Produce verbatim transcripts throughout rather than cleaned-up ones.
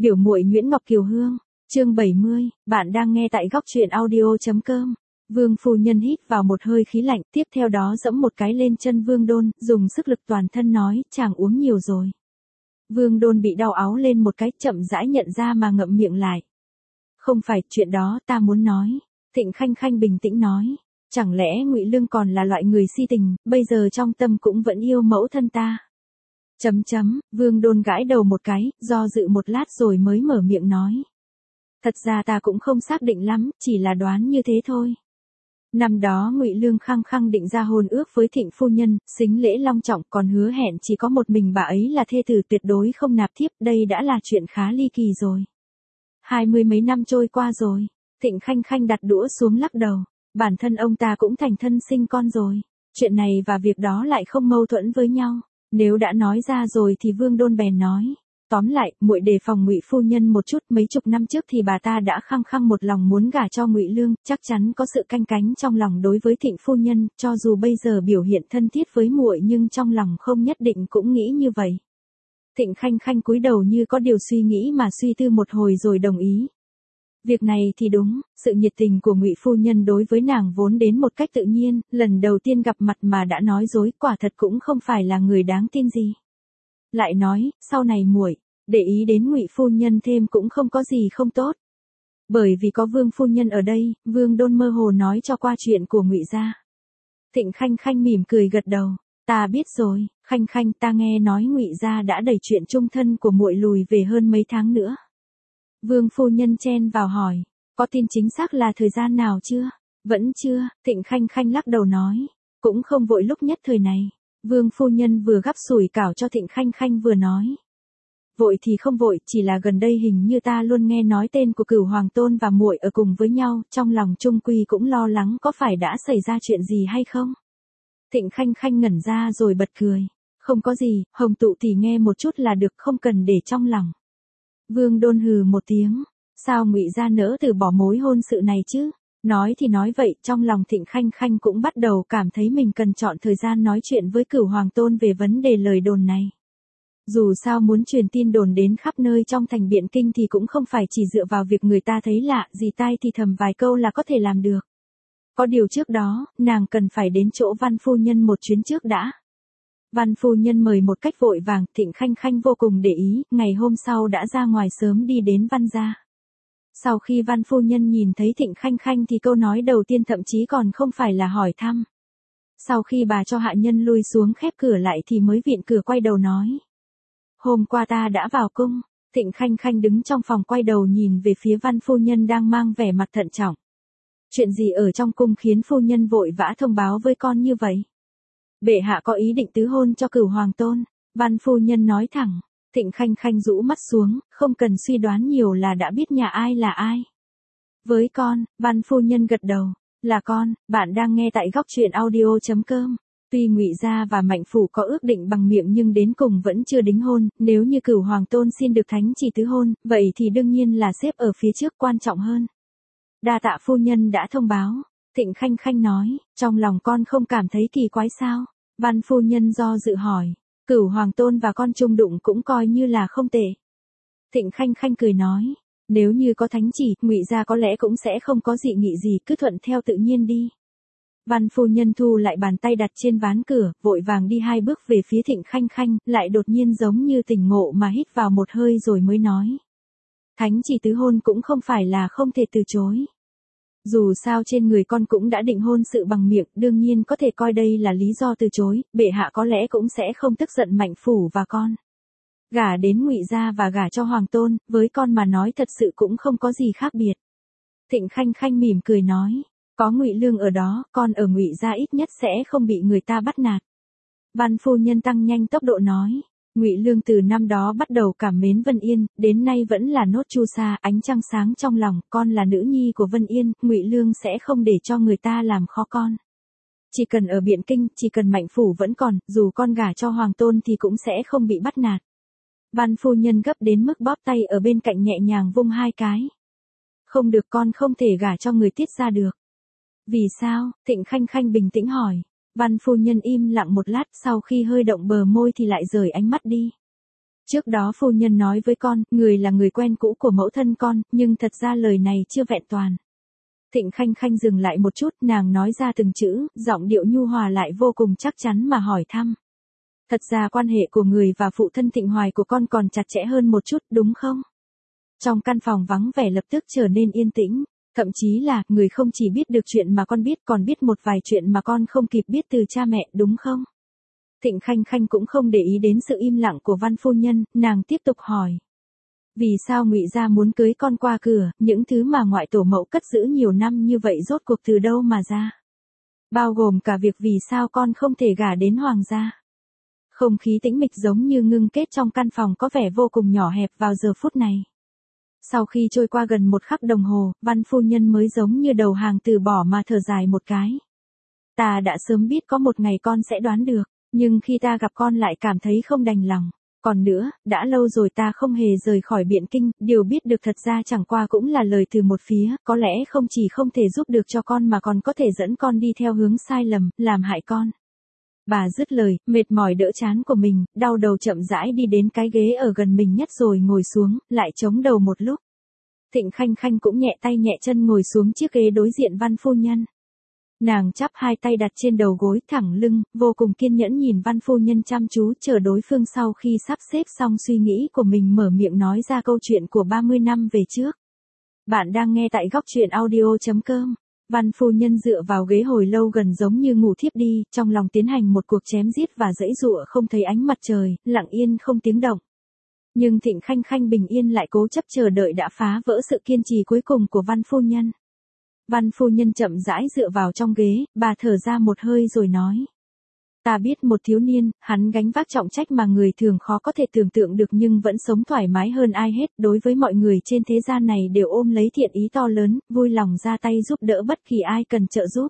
Biểu muội Nguyễn Ngọc Kiều Hương, chương bảy mươi, bạn đang nghe tại góc truyện audio.com. Vương phu nhân hít vào một hơi khí lạnh, tiếp theo đó giẫm một cái lên chân Vương Đôn, dùng sức lực toàn thân nói, chàng uống nhiều rồi. Vương Đôn bị đau áo lên một cái, chậm rãi nhận ra mà ngậm miệng lại. Không phải, chuyện đó ta muốn nói. Thịnh Khanh Khanh bình tĩnh nói, chẳng lẽ Ngụy Lương còn là loại người si tình, bây giờ trong tâm cũng vẫn yêu mẫu thân ta. Chấm chấm, Vương Đôn gãi đầu một cái, do dự một lát rồi mới mở miệng nói. Thật ra ta cũng không xác định lắm, chỉ là đoán như thế thôi. Năm đó Ngụy Lương khăng khăng định ra hôn ước với Thịnh phu nhân, sính lễ long trọng, còn hứa hẹn chỉ có một mình bà ấy là thê tử tuyệt đối không nạp thiếp, đây đã là chuyện khá ly kỳ rồi. Hai mươi mấy năm trôi qua rồi, Thịnh Khanh Khanh đặt đũa xuống lắc đầu, bản thân ông ta cũng thành thân sinh con rồi, chuyện này và việc đó lại không mâu thuẫn với nhau. Nếu đã nói ra rồi thì Vương Đôn bèn nói, tóm lại, muội đề phòng Ngụy phu nhân một chút, mấy chục năm trước thì bà ta đã khăng khăng một lòng muốn gả cho Ngụy Lương, chắc chắn có sự canh cánh trong lòng đối với Thịnh phu nhân, cho dù bây giờ biểu hiện thân thiết với muội nhưng trong lòng không nhất định cũng nghĩ như vậy. Thịnh Khanh Khanh cúi đầu như có điều suy nghĩ mà suy tư một hồi rồi đồng ý. Việc này thì đúng, sự nhiệt tình của Ngụy phu nhân đối với nàng vốn đến một cách tự nhiên, lần đầu tiên gặp mặt mà đã nói dối, quả thật cũng không phải là người đáng tin gì. Lại nói, sau này muội để ý đến Ngụy phu nhân thêm cũng không có gì không tốt. Bởi vì có Vương phu nhân ở đây, Vương Đôn mơ hồ nói cho qua chuyện của Ngụy gia. Thịnh Khanh Khanh mỉm cười gật đầu, ta biết rồi, Khanh Khanh, ta nghe nói Ngụy gia đã đẩy chuyện chung thân của muội lùi về hơn mấy tháng nữa. Vương phu nhân chen vào hỏi, có tin chính xác là thời gian nào chưa? Vẫn chưa, Thịnh Khanh Khanh lắc đầu nói, cũng không vội lúc nhất thời này. Vương phu nhân vừa gắp sủi cảo cho Thịnh Khanh Khanh vừa nói. Vội thì không vội, chỉ là gần đây hình như ta luôn nghe nói tên của Cửu Hoàng Tôn và muội ở cùng với nhau, trong lòng trung quy cũng lo lắng có phải đã xảy ra chuyện gì hay không? Thịnh Khanh Khanh ngẩn ra rồi bật cười, không có gì, Hồng Tụ thì nghe một chút là được, không cần để trong lòng. Vương Đôn hừ một tiếng, sao Ngụy gia nỡ từ bỏ mối hôn sự này chứ? Nói thì nói vậy, trong lòng Thịnh Khanh Khanh cũng bắt đầu cảm thấy mình cần chọn thời gian nói chuyện với Cửu Hoàng Tôn về vấn đề lời đồn này. Dù sao muốn truyền tin đồn đến khắp nơi trong thành Biện Kinh thì cũng không phải chỉ dựa vào việc người ta thấy lạ gì tai thì thầm vài câu là có thể làm được. Có điều trước đó, nàng cần phải đến chỗ Văn phu nhân một chuyến trước đã. Văn phu nhân mời một cách vội vàng, Thịnh Khanh Khanh vô cùng để ý, ngày hôm sau đã ra ngoài sớm đi đến Văn gia. Sau khi Văn phu nhân nhìn thấy Thịnh Khanh Khanh thì câu nói đầu tiên thậm chí còn không phải là hỏi thăm. Sau khi bà cho hạ nhân lui xuống khép cửa lại thì mới vịn cửa quay đầu nói. Hôm qua ta đã vào cung. Thịnh Khanh Khanh đứng trong phòng quay đầu nhìn về phía Văn phu nhân đang mang vẻ mặt thận trọng. Chuyện gì ở trong cung khiến phu nhân vội vã thông báo với con như vậy? Bệ hạ có ý định tứ hôn cho Cửu Hoàng Tôn. Văn phu nhân nói thẳng. Thịnh Khanh Khanh rũ mắt xuống, không cần suy đoán nhiều là đã biết nhà ai là ai. Với con, Văn phu nhân gật đầu, là con, bạn đang nghe tại góc truyện audio.com. Tuy Ngụy gia và Mạnh phủ có ước định bằng miệng nhưng đến cùng vẫn chưa đính hôn, nếu như Cửu Hoàng Tôn xin được thánh chỉ tứ hôn, vậy thì đương nhiên là xếp ở phía trước quan trọng hơn. Đa tạ phu nhân đã thông báo, Thịnh Khanh Khanh nói, trong lòng con không cảm thấy kỳ quái sao? Văn phu nhân do dự hỏi. Cửu Hoàng Tôn và con chung đụng cũng coi như là không tệ. Thịnh Khanh Khanh cười nói, nếu như có thánh chỉ, Ngụy gia có lẽ cũng sẽ không có dị nghị gì, cứ thuận theo tự nhiên đi. Văn phu nhân thu lại bàn tay đặt trên ván cửa, vội vàng đi hai bước về phía Thịnh Khanh Khanh, lại đột nhiên giống như tỉnh ngộ mà hít vào một hơi rồi mới nói. Thánh chỉ tứ hôn cũng không phải là không thể từ chối. Dù sao trên người con cũng đã định hôn sự bằng miệng, đương nhiên có thể coi đây là lý do từ chối, bệ hạ có lẽ cũng sẽ không tức giận Mạnh phủ và con. Gả đến Ngụy gia và gả cho Hoàng Tôn, với con mà nói thật sự cũng không có gì khác biệt. Thịnh Khanh Khanh mỉm cười nói, có Ngụy Lương ở đó, con ở Ngụy gia ít nhất sẽ không bị người ta bắt nạt. Văn phu nhân tăng nhanh tốc độ nói, Ngụy Lương từ năm đó bắt đầu cảm mến Vân Yên, đến nay vẫn là nốt chu sa, ánh trăng sáng trong lòng, con là nữ nhi của Vân Yên, Ngụy Lương sẽ không để cho người ta làm khó con. Chỉ cần ở Biện Kinh, chỉ cần Mạnh phủ vẫn còn, dù con gả cho Hoàng Tôn thì cũng sẽ không bị bắt nạt. Văn phu nhân gấp đến mức bóp tay ở bên cạnh nhẹ nhàng vung hai cái. Không được, con không thể gả cho người Tiết gia được. Vì sao? Thịnh Khanh Khanh bình tĩnh hỏi. Văn phu nhân im lặng một lát, sau khi hơi động bờ môi thì lại rời ánh mắt đi. Trước đó phu nhân nói với con, người là người quen cũ của mẫu thân con, nhưng thật ra lời này chưa vẹn toàn. Thịnh Khanh Khanh dừng lại một chút, nàng nói ra từng chữ, giọng điệu nhu hòa lại vô cùng chắc chắn mà hỏi thăm. Thật ra quan hệ của người và phụ thân Thịnh Hoài của con còn chặt chẽ hơn một chút, đúng không? Trong căn phòng vắng vẻ lập tức trở nên yên tĩnh, thậm chí là, người không chỉ biết được chuyện mà con biết còn biết một vài chuyện mà con không kịp biết từ cha mẹ, đúng không? Thịnh Khanh Khanh cũng không để ý đến sự im lặng của Văn phu nhân, nàng tiếp tục hỏi. Vì sao Ngụy gia muốn cưới con qua cửa, những thứ mà ngoại tổ mẫu cất giữ nhiều năm như vậy rốt cuộc từ đâu mà ra? Bao gồm cả việc vì sao con không thể gả đến hoàng gia. Không khí tĩnh mịch giống như ngưng kết trong căn phòng có vẻ vô cùng nhỏ hẹp vào giờ phút này. Sau khi trôi qua gần một khắc đồng hồ, Văn phu nhân mới giống như đầu hàng từ bỏ mà thở dài một cái. Ta đã sớm biết có một ngày con sẽ đoán được, nhưng khi ta gặp con lại cảm thấy không đành lòng. Còn nữa, đã lâu rồi ta không hề rời khỏi Biện Kinh, điều biết được thật ra chẳng qua cũng là lời từ một phía, có lẽ không chỉ không thể giúp được cho con mà còn có thể dẫn con đi theo hướng sai lầm, làm hại con. Bà dứt lời, mệt mỏi đỡ chán của mình, đau đầu chậm rãi đi đến cái ghế ở gần mình nhất rồi ngồi xuống, lại chống đầu một lúc. Thịnh Khanh Khanh cũng nhẹ tay nhẹ chân ngồi xuống chiếc ghế đối diện Văn phu nhân. Nàng chắp hai tay đặt trên đầu gối thẳng lưng, vô cùng kiên nhẫn nhìn Văn phu nhân chăm chú chờ đối phương sau khi sắp xếp xong suy nghĩ của mình mở miệng nói ra câu chuyện của ba mươi năm về trước. Bạn đang nghe tại góc truyện audio chấm com. Văn phu nhân dựa vào ghế hồi lâu gần giống như ngủ thiếp đi, trong lòng tiến hành một cuộc chém giết và giãy giụa không thấy ánh mặt trời, lặng yên không tiếng động. Nhưng Thịnh Khanh Khanh bình yên lại cố chấp chờ đợi đã phá vỡ sự kiên trì cuối cùng của Văn phu nhân. Văn phu nhân chậm rãi dựa vào trong ghế, bà thở ra một hơi rồi nói. Ta biết một thiếu niên, hắn gánh vác trọng trách mà người thường khó có thể tưởng tượng được nhưng vẫn sống thoải mái hơn ai hết, đối với mọi người trên thế gian này đều ôm lấy thiện ý to lớn, vui lòng ra tay giúp đỡ bất kỳ ai cần trợ giúp.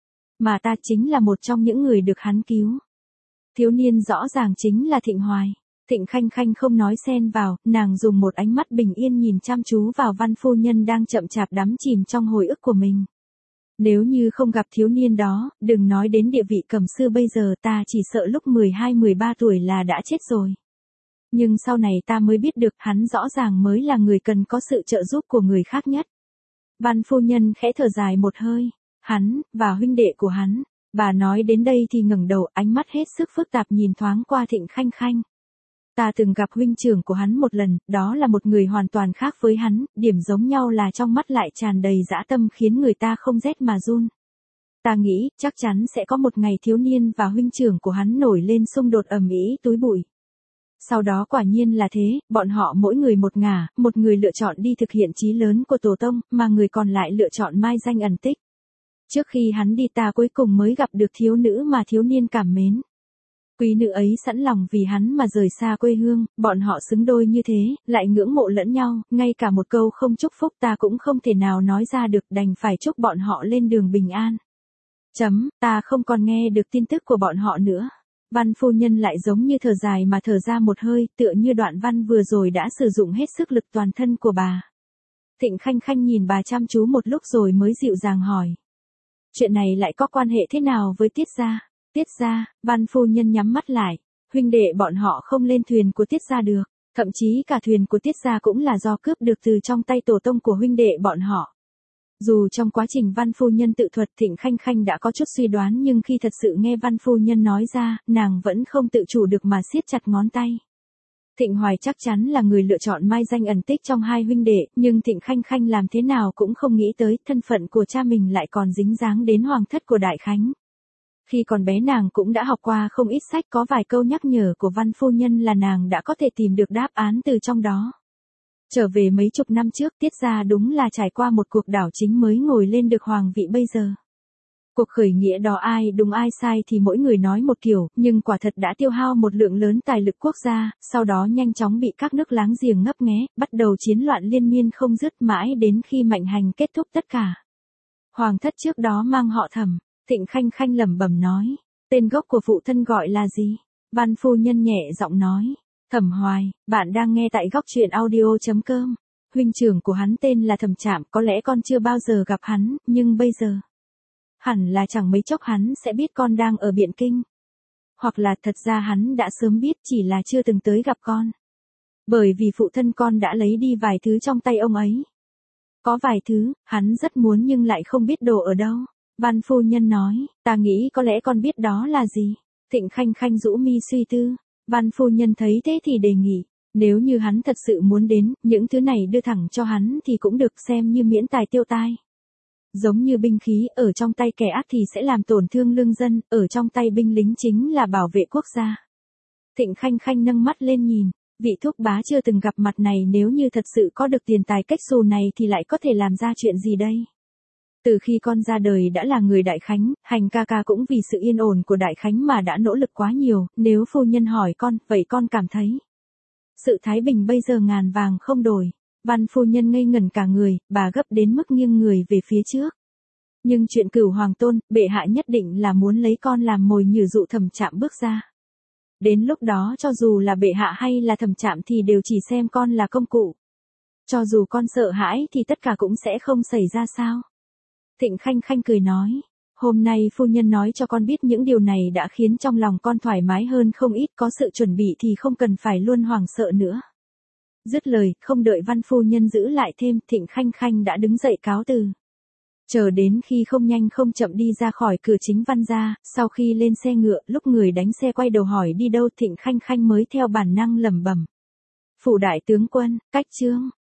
Mà ta chính là một trong những người được hắn cứu. Thiếu niên rõ ràng chính là Thịnh Hoài. Thịnh Khanh Khanh không nói xen vào, nàng dùng một ánh mắt bình yên nhìn chăm chú vào Văn phu nhân đang chậm chạp đắm chìm trong hồi ức của mình. Nếu như không gặp thiếu niên đó, đừng nói đến địa vị cầm sư bây giờ ta chỉ sợ lúc mười hai mười ba tuổi là đã chết rồi. Nhưng sau này ta mới biết được hắn rõ ràng mới là người cần có sự trợ giúp của người khác nhất. Văn phu nhân khẽ thở dài một hơi, hắn, và huynh đệ của hắn. Bà nói đến đây thì ngẩng đầu, ánh mắt hết sức phức tạp nhìn thoáng qua Thịnh Khanh Khanh. Ta từng gặp huynh trưởng của hắn một lần, đó là một người hoàn toàn khác với hắn, điểm giống nhau là trong mắt lại tràn đầy dã tâm khiến người ta không rét mà run. Ta nghĩ, chắc chắn sẽ có một ngày thiếu niên và huynh trưởng của hắn nổi lên xung đột ầm ĩ túi bụi. Sau đó quả nhiên là thế, bọn họ mỗi người một ngả, một người lựa chọn đi thực hiện chí lớn của tổ tông, mà người còn lại lựa chọn mai danh ẩn tích. Trước khi hắn đi ta cuối cùng mới gặp được thiếu nữ mà thiếu niên cảm mến. Quý nữ ấy sẵn lòng vì hắn mà rời xa quê hương, bọn họ xứng đôi như thế, lại ngưỡng mộ lẫn nhau, ngay cả một câu không chúc phúc ta cũng không thể nào nói ra được, đành phải chúc bọn họ lên đường bình an. Chấm, ta không còn nghe được tin tức của bọn họ nữa. Văn phu nhân lại giống như thở dài mà thở ra một hơi, tựa như đoạn văn vừa rồi đã sử dụng hết sức lực toàn thân của bà. Thịnh Khanh Khanh nhìn bà chăm chú một lúc rồi mới dịu dàng hỏi. Chuyện này lại có quan hệ thế nào với Tiết gia? Tiết gia, Văn phu nhân nhắm mắt lại, huynh đệ bọn họ không lên thuyền của Tiết gia được, thậm chí cả thuyền của Tiết gia cũng là do cướp được từ trong tay tổ tông của huynh đệ bọn họ. Dù trong quá trình Văn phu nhân tự thuật Thịnh Khanh Khanh đã có chút suy đoán nhưng khi thật sự nghe Văn phu nhân nói ra, nàng vẫn không tự chủ được mà siết chặt ngón tay. Thịnh Hoài chắc chắn là người lựa chọn mai danh ẩn tích trong hai huynh đệ, nhưng Thịnh Khanh Khanh làm thế nào cũng không nghĩ tới thân phận của cha mình lại còn dính dáng đến hoàng thất của Đại Khánh. Khi còn bé nàng cũng đã học qua không ít sách, có vài câu nhắc nhở của Văn phu nhân là nàng đã có thể tìm được đáp án từ trong đó. Trở về mấy chục năm trước, Tiết gia đúng là trải qua một cuộc đảo chính mới ngồi lên được hoàng vị bây giờ. Cuộc khởi nghĩa đó ai đúng ai sai thì mỗi người nói một kiểu, nhưng quả thật đã tiêu hao một lượng lớn tài lực quốc gia, sau đó nhanh chóng bị các nước láng giềng ngấp nghé, bắt đầu chiến loạn liên miên không dứt mãi đến khi Mạnh Hành kết thúc tất cả. Hoàng thất trước đó mang họ Thẩm. Thịnh Khanh Khanh lẩm bẩm nói, tên gốc của phụ thân gọi là gì? Văn phu nhân nhẹ giọng nói, Thẩm Hoài. Bạn đang nghe tại góc truyện audio chấm com. Huynh trưởng của hắn tên là Thẩm Trạm, có lẽ con chưa bao giờ gặp hắn, nhưng bây giờ hẳn là chẳng mấy chốc hắn sẽ biết con đang ở Biện Kinh. Hoặc là thật ra hắn đã sớm biết, chỉ là chưa từng tới gặp con. Bởi vì phụ thân con đã lấy đi vài thứ trong tay ông ấy. Có vài thứ, hắn rất muốn nhưng lại không biết đồ ở đâu. Văn phu nhân nói, ta nghĩ có lẽ con biết đó là gì. Thịnh Khanh Khanh rũ mi suy tư. Văn phu nhân thấy thế thì đề nghị, nếu như hắn thật sự muốn đến, những thứ này đưa thẳng cho hắn thì cũng được xem như miễn tài tiêu tai. Giống như binh khí ở trong tay kẻ ác thì sẽ làm tổn thương lương dân, ở trong tay binh lính chính là bảo vệ quốc gia. Thịnh Khanh Khanh nâng mắt lên nhìn, vị thúc bá chưa từng gặp mặt này nếu như thật sự có được tiền tài cách xù này thì lại có thể làm ra chuyện gì đây? Từ khi con ra đời đã là người Đại Khánh, Hành ca ca cũng vì sự yên ổn của Đại Khánh mà đã nỗ lực quá nhiều, nếu phu nhân hỏi con, vậy con cảm thấy sự thái bình bây giờ ngàn vàng không đổi. Văn phu nhân ngây ngẩn cả người, bà gấp đến mức nghiêng người về phía trước. Nhưng chuyện Cửu Hoàng Tôn, bệ hạ nhất định là muốn lấy con làm mồi nhử dụ Thẩm Trạm bước ra. Đến lúc đó cho dù là bệ hạ hay là Thẩm Trạm thì đều chỉ xem con là công cụ. Cho dù con sợ hãi thì tất cả cũng sẽ không xảy ra sao. Thịnh Khanh Khanh cười nói, hôm nay phu nhân nói cho con biết những điều này đã khiến trong lòng con thoải mái hơn không ít, có sự chuẩn bị thì không cần phải luôn hoảng sợ nữa. Dứt lời, không đợi Văn phu nhân giữ lại thêm, Thịnh Khanh Khanh đã đứng dậy cáo từ. Chờ đến khi không nhanh không chậm đi ra khỏi cửa chính Văn gia, sau khi lên xe ngựa, lúc người đánh xe quay đầu hỏi đi đâu Thịnh Khanh Khanh mới theo bản năng lẩm bẩm. Phủ đại tướng quân, cách chương.